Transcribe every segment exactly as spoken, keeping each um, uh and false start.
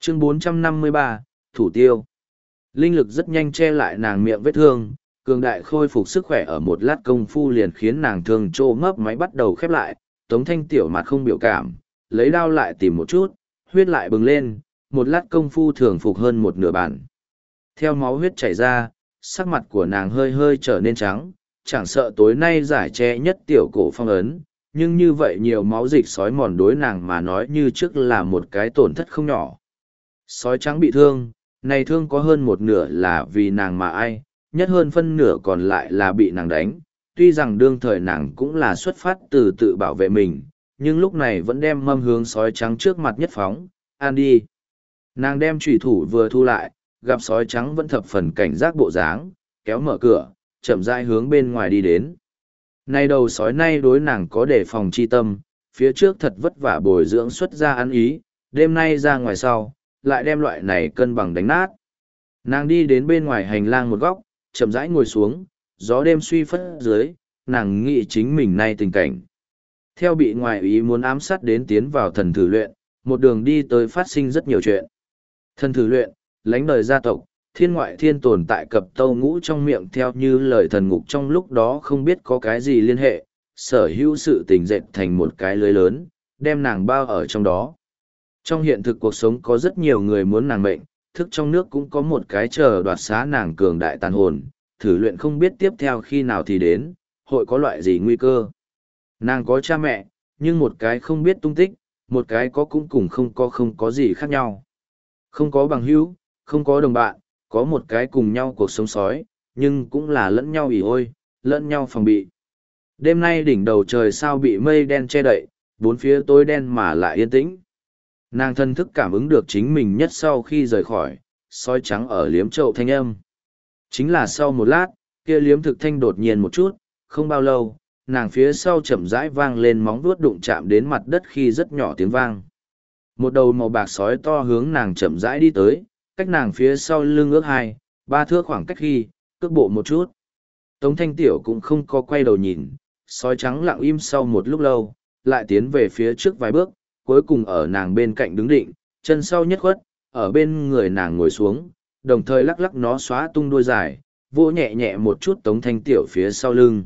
Chương bốn trăm năm mươi ba, Thủ tiêu. Linh lực rất nhanh che lại nàng miệng vết thương, cường đại khôi phục sức khỏe ở một lát công phu liền khiến nàng thương trô ngấp máy bắt đầu khép lại. Tống Thanh Tiểu mặt không biểu cảm, lấy đao lại tìm một chút, huyết lại bừng lên, một lát công phu thường phục hơn một nửa bản. Theo máu huyết chảy ra, sắc mặt của nàng hơi hơi trở nên trắng, chẳng sợ tối nay giải che nhất tiểu cổ phong ấn, nhưng như vậy nhiều máu dịch sói mòn đối nàng mà nói như trước là một cái tổn thất không nhỏ. Sói trắng bị thương, này thương có hơn một nửa là vì nàng mà ai, nhất hơn phân nửa còn lại là bị nàng đánh. Tuy rằng đương thời nàng cũng là xuất phát từ tự bảo vệ mình, nhưng lúc này vẫn đem mâm hướng sói trắng trước mặt nhất phóng, ăn đi. Nàng đem chủy thủ vừa thu lại, gặp sói trắng vẫn thập phần cảnh giác bộ dáng, kéo mở cửa, chậm rãi hướng bên ngoài đi đến. Nay đầu sói nay đối nàng có đề phòng chi tâm, phía trước thật vất vả bồi dưỡng xuất ra ăn ý, đêm nay ra ngoài sau, lại đem loại này cân bằng đánh nát. Nàng đi đến bên ngoài hành lang một góc, chậm rãi ngồi xuống, gió đêm suy phất dưới, nàng nghĩ chính mình nay tình cảnh. Theo bị ngoại ý muốn ám sát đến tiến vào thần thử luyện, một đường đi tới phát sinh rất nhiều chuyện. Thần thử luyện, lãnh đời gia tộc, thiên ngoại thiên tồn tại cập tâu ngũ trong miệng theo như lời thần ngục trong lúc đó không biết có cái gì liên hệ, sở hữu sự tình dệt thành một cái lưới lớn, đem nàng bao ở trong đó. Trong hiện thực cuộc sống có rất nhiều người muốn nàng mệnh, thức trong nước cũng có một cái chờ đoạt xá nàng cường đại tàn hồn, thử luyện không biết tiếp theo khi nào thì đến, hội có loại gì nguy cơ. Nàng có cha mẹ, nhưng một cái không biết tung tích, một cái có cũng cùng không có không có gì khác nhau. Không có bằng hữu, không có đồng bạn, có một cái cùng nhau cuộc sống sói, nhưng cũng là lẫn nhau ỉ ôi, lẫn nhau phòng bị. Đêm nay đỉnh đầu trời sao bị mây đen che đậy, bốn phía tối đen mà lại yên tĩnh. Nàng thân thức cảm ứng được chính mình nhất sau khi rời khỏi, sói trắng ở liếm trậu thanh âm. Chính là sau một lát, kia liếm thực thanh đột nhiên một chút, không bao lâu, nàng phía sau chậm rãi vang lên móng vuốt đụng chạm đến mặt đất khi rất nhỏ tiếng vang. Một đầu màu bạc sói to hướng nàng chậm rãi đi tới, cách nàng phía sau lưng ước hai, ba thước khoảng cách khi, cước bộ một chút. Tống Thanh Tiểu cũng không có quay đầu nhìn, sói trắng lặng im sau một lúc lâu, lại tiến về phía trước vài bước, cuối cùng ở nàng bên cạnh đứng định, chân sau nhất khuất, ở bên người nàng ngồi xuống, đồng thời lắc lắc nó xóa tung đuôi dài, vỗ nhẹ nhẹ một chút Tống Thanh Tiểu phía sau lưng.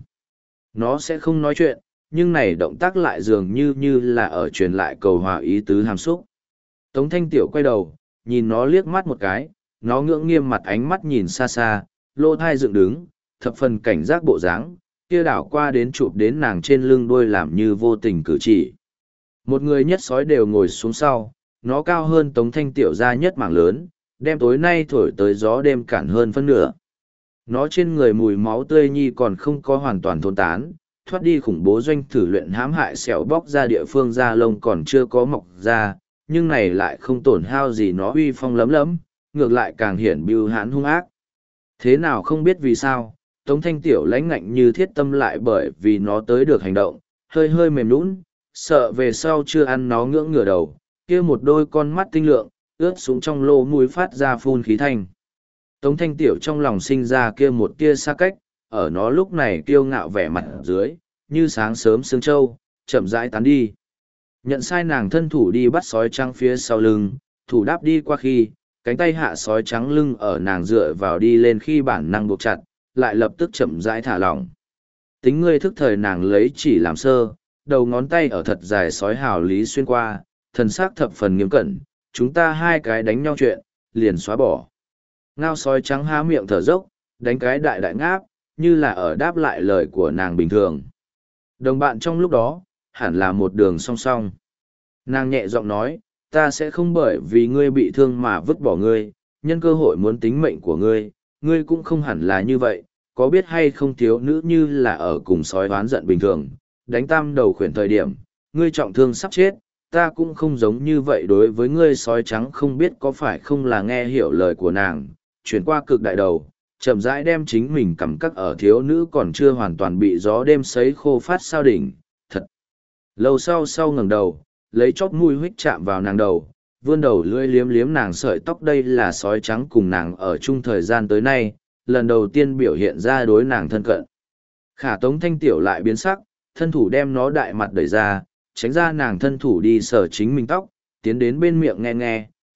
Nó sẽ không nói chuyện, nhưng này động tác lại dường như như là ở truyền lại cầu hòa ý tứ hàm xúc. Tống Thanh Tiểu quay đầu, nhìn nó liếc mắt một cái, nó ngưỡng nghiêm mặt ánh mắt nhìn xa xa, lô thai dựng đứng, thập phần cảnh giác bộ dáng, kia đảo qua đến chụp đến nàng trên lưng đuôi làm như vô tình cử chỉ. Một người nhất sói đều ngồi xuống sau, nó cao hơn Tống Thanh Tiểu ra nhất mảng lớn, đem tối nay thổi tới gió đêm cản hơn phân nửa. Nó trên người mùi máu tươi nhi còn không có hoàn toàn thôn tán, thoát đi khủng bố doanh thử luyện hãm hại sẹo bóc ra địa phương da lông còn chưa có mọc ra, nhưng này lại không tổn hao gì nó uy phong lấm lấm, ngược lại càng hiển bưu hãn hung ác. Thế nào không biết vì sao, Tống Thanh Tiểu lãnh ngạnh như thiết tâm lại bởi vì nó tới được hành động, hơi hơi mềm nũng, sợ về sau chưa ăn nó ngưỡng ngửa đầu, kia một đôi con mắt tinh lượng, ướt xuống trong lô mũi phát ra phun khí thanh. Tống Thanh Tiểu trong lòng sinh ra kia một tia xa cách, ở nó lúc này kiêu ngạo vẻ mặt dưới, như sáng sớm sương châu, chậm rãi tán đi. Nhận sai nàng thân thủ đi bắt sói trắng phía sau lưng, thủ đáp đi qua khi, cánh tay hạ sói trắng lưng ở nàng dựa vào đi lên khi bản năng buộc chặt, lại lập tức chậm rãi thả lỏng. Tính ngươi thức thời nàng lấy chỉ làm sơ, đầu ngón tay ở thật dài sói hào lý xuyên qua, thần sắc thập phần nghiêm cẩn, chúng ta hai cái đánh nhau chuyện, liền xóa bỏ. Ngao sói trắng há miệng thở dốc, đánh cái đại đại ngáp, như là ở đáp lại lời của nàng bình thường. Đồng bạn trong lúc đó, hẳn là một đường song song. Nàng nhẹ giọng nói, ta sẽ không bởi vì ngươi bị thương mà vứt bỏ ngươi, nhân cơ hội muốn tính mệnh của ngươi, ngươi cũng không hẳn là như vậy, có biết hay không thiếu nữ như là ở cùng sói oán giận bình thường, đánh tam đầu khuyển thời điểm, ngươi trọng thương sắp chết, ta cũng không giống như vậy đối với ngươi sói trắng không biết có phải không là nghe hiểu lời của nàng, chuyển qua cực đại đầu, chậm rãi đem chính mình cầm cắt ở thiếu nữ còn chưa hoàn toàn bị gió đêm sấy khô phát sao đỉnh, thật. Lâu sau sau ngẩng đầu, lấy chóp mũi huých chạm vào nàng đầu, vươn đầu lưỡi liếm liếm nàng sợi tóc đây là sói trắng cùng nàng ở chung thời gian tới nay, lần đầu tiên biểu hiện ra đối nàng thân cận. Khả Tống Thanh Tiểu lại biến sắc, thân thủ đem nó đại mặt đẩy ra, tránh ra nàng thân thủ đi sờ chính mình tóc, tiến đến bên miệng nghe nghe,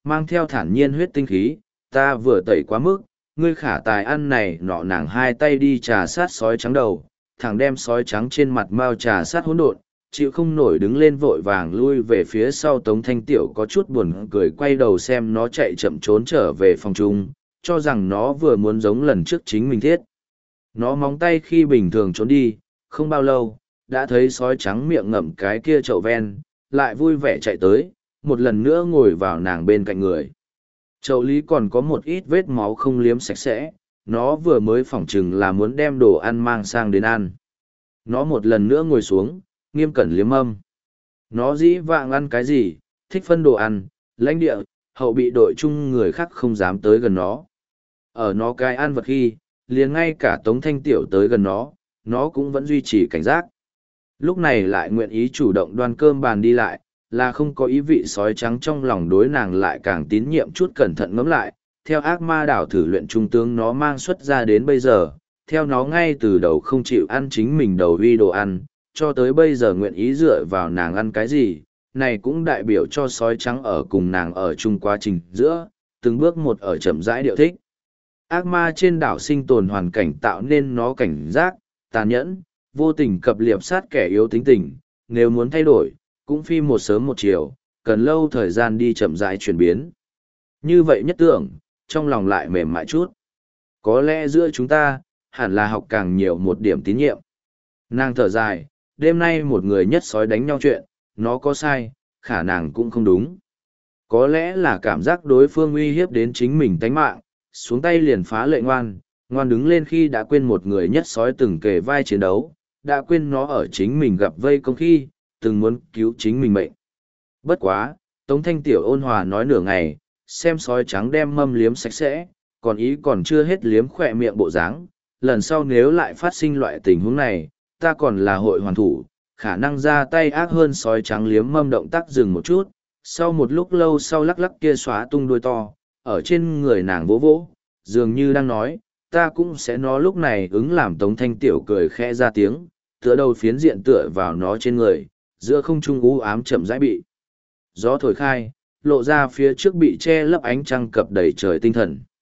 mang theo thản nhiên huyết tinh khí, ta vừa tẩy quá mức, ngươi khả tài ăn này nọ nàng hai tay đi trà sát sói trắng đầu, thẳng đem sói trắng trên mặt mao trà sát hỗn độn, chịu không nổi đứng lên vội vàng lui về phía sau. Tống Thanh Tiểu có chút buồn cười quay đầu xem nó chạy chậm trốn trở về phòng chung, cho rằng nó vừa muốn giống lần trước chính mình thiết. Nó móng tay khi bình thường trốn đi, không bao lâu, đã thấy sói trắng miệng ngậm cái kia chậu ven, lại vui vẻ chạy tới, một lần nữa ngồi vào nàng bên cạnh người. Chậu lý còn có một ít vết máu không liếm sạch sẽ, nó vừa mới phỏng chừng là muốn đem đồ ăn mang sang đến ăn. Nó một lần nữa ngồi xuống, nghiêm cẩn liếm âm. Nó dĩ vạng ăn cái gì, thích phân đồ ăn, lãnh địa, hậu bị đội chung người khác không dám tới gần nó. Ở nó cái ăn vật khi, liền ngay cả Tống Thanh Tiểu tới gần nó, nó cũng vẫn duy trì cảnh giác. Lúc này lại nguyện ý chủ động đoan cơm bàn đi lại, là không có ý vị sói trắng trong lòng đối nàng lại càng tín nhiệm chút. Cẩn thận ngẫm lại, theo ác ma đảo thử luyện trung tướng nó mang xuất ra đến bây giờ, theo nó ngay từ đầu không chịu ăn chính mình đầu uy đồ ăn, cho tới bây giờ nguyện ý dựa vào nàng ăn cái gì, này cũng đại biểu cho sói trắng ở cùng nàng ở chung quá trình giữa, từng bước một ở chậm rãi điệu thích. Ác ma trên đảo sinh tồn hoàn cảnh tạo nên nó cảnh giác, tàn nhẫn, vô tình cập liệp sát kẻ yếu tính tình, nếu muốn thay đổi, cũng phi một sớm một chiều, cần lâu thời gian đi chậm rãi chuyển biến. Như vậy nhất tưởng, trong lòng lại mềm mại chút. Có lẽ giữa chúng ta, hẳn là học càng nhiều một điểm tín nhiệm. Nàng thở dài, đêm nay một người nhất sói đánh nhau chuyện, nó có sai, khả nàng cũng không đúng. Có lẽ là cảm giác đối phương uy hiếp đến chính mình tánh mạng, xuống tay liền phá lệ ngoan, ngoan đứng lên khi đã quên một người nhất sói từng kề vai chiến đấu, đã quên nó ở chính mình gặp vây công khi, từng muốn cứu chính mình mệnh. Bất quá, Tống Thanh Tiểu ôn hòa nói nửa ngày, xem sói trắng đem mâm liếm sạch sẽ, còn ý còn chưa hết liếm khỏe miệng bộ dáng. Lần sau nếu lại phát sinh loại tình huống này, ta còn là hội hoàn thủ, khả năng ra tay ác hơn. Sói trắng liếm mâm động tác dừng một chút, sau một lúc lâu sau lắc lắc kia xóa tung đuôi to, ở trên người nàng vỗ vỗ, dường như đang nói, ta cũng sẽ. Nó lúc này ứng làm Tống Thanh Tiểu cười khẽ ra tiếng, tựa đầu phiến diện tựa vào nó trên người, giữa không trung u ám chậm rãi bị gió thổi khai, lộ ra phía trước bị che lấp ánh trăng cập đầy trời tinh thần.